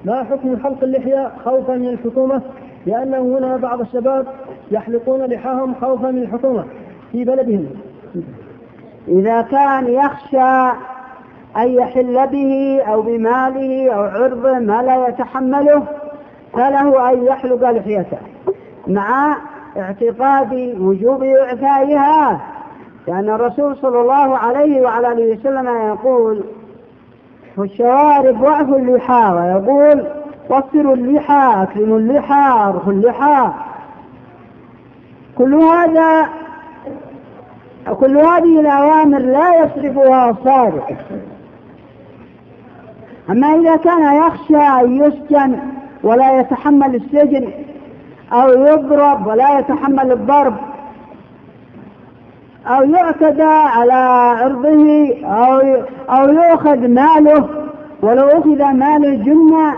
ما حكم حلق اللحية خوفا من الحكومة؟ لأنه هنا بعض الشباب يحلقون لحاهم خوفا من الحكومة في بلدهم. إذا كان يخشى أن يحل به أو بماله أو عرضه ما لا يتحمله فله أن يحلق لحيته مع اعتقاد وجوب إعفائها، لأن الرسول صلى الله عليه وعلى آله وسلم يقول في الشوارب واعفوا اللحى، ويقول وفروا اللحى، أكرموا اللحى، أرخوا اللحى. كل هذه الأوامر لا يصرفها الصادق. أما إذا كان يخشى أن يسجن ولا يتحمل السجن، أو يضرب ولا يتحمل الضرب، أو يعتدى على عرضه، أو يأخذ ماله، ولو أخذ مال جنة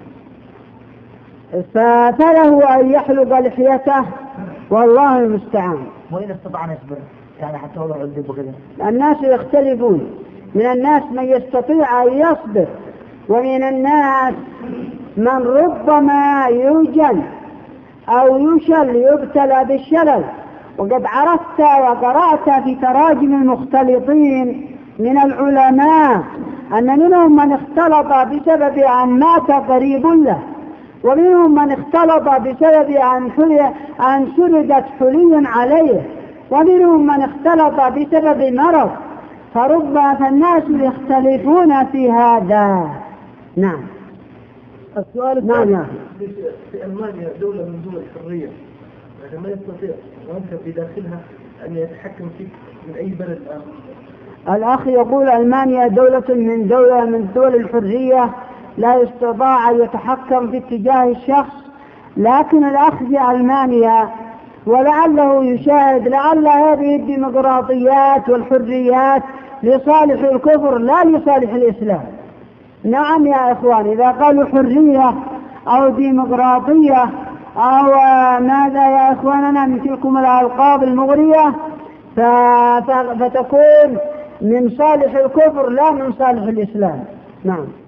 فله أن يحلق لحيته، والله المستعان. وإن استطاع أن يصبر يعني حتى وضع الذب وكذا. الناس يختلفون، من الناس من يستطيع أن يصبر، ومن الناس من ربما يوجل أو يشل يبتلى بالشلل. وقد عرفت وقرأت في تراجم المختلطين من العلماء أن منهم من اختلط بسبب أن مات قريب له، ومنهم من اختلط بسبب أن سردت حلي عليه، ومنهم من اختلط بسبب مرض، فالناس يختلفون في هذا. نعم. السؤال نعم يا أخي. في ألمانيا دولة من دول الحرية، لكن ما يستطيع وأنت في داخلها أن يتحكم فيك من أي بلد آخر. الأخ يقول ألمانيا دولة من دول الحرية، لا يستطاع أن يتحكم في اتجاه الشخص، لكن الأخ في ألمانيا ولعله يشاهد لعل هذه الديمقراطيات والحريات لصالح الكفر لا لصالح الإسلام. نعم يا إخوان، إذا قالوا حرية أو ديمقراطية أو ماذا يا إخواننا من تلكم الألقاب المغرية فتكون من صالح الكفر لا من صالح الإسلام. نعم.